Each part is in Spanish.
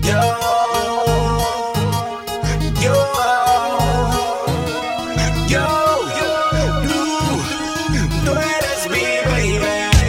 Tú eres mi baby.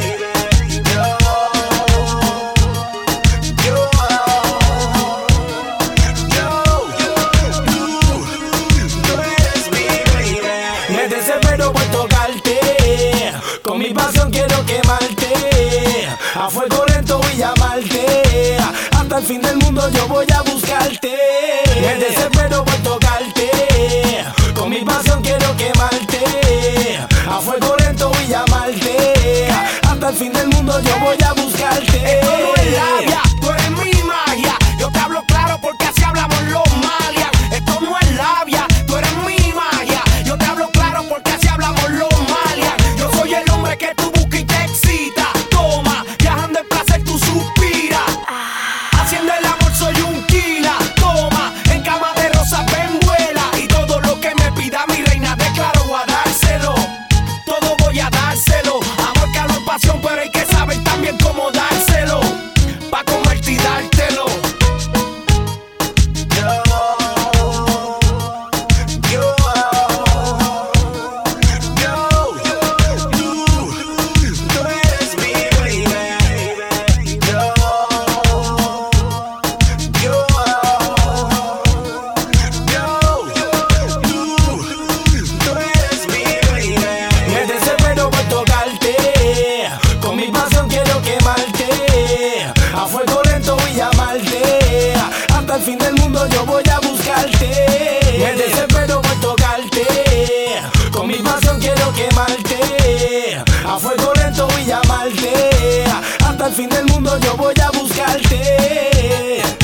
Me desespero por tocarte, con mi pasión quiero quemarte, a fuego lento voy a amarte, hasta el fin del mundo yo voy a buscarte. Me desespero por tocarte, con mi pasión quiero quemarte, a fuego lento voy a amarte, hasta el fin del mundo yo voy a buscarte. Esto no es labia, tú eres mi magia, yo te hablo claro porque así hablamos los malias. Esto no es labia, tú eres mi magia, yo te hablo claro porque así hablamos los malias. Yo soy el hombre que tú buscas y te excita. Toma, viajando en placer tú suspiras, haciendo el amor soy un kila. Toma, en cama de rosas ven vuela, y todo lo que me pida mi reina declaro a dárselo. Todo voy a dárselo, amor, calor, pasión, pero hay que saber también cómo dárselo, pa' comerte y dártelo. Tú eres mi baby. Tú eres mi baby. Me desespero por tocarte, con mi pasión quiero quemarte, a fuego lento voy a amarte, hasta el fin del mundo yo voy a buscarte. Me desespero por tocarte, con mi pasión quiero quemarte, a fuego lento voy a amarte, hasta el fin del mundo yo voy a buscarte.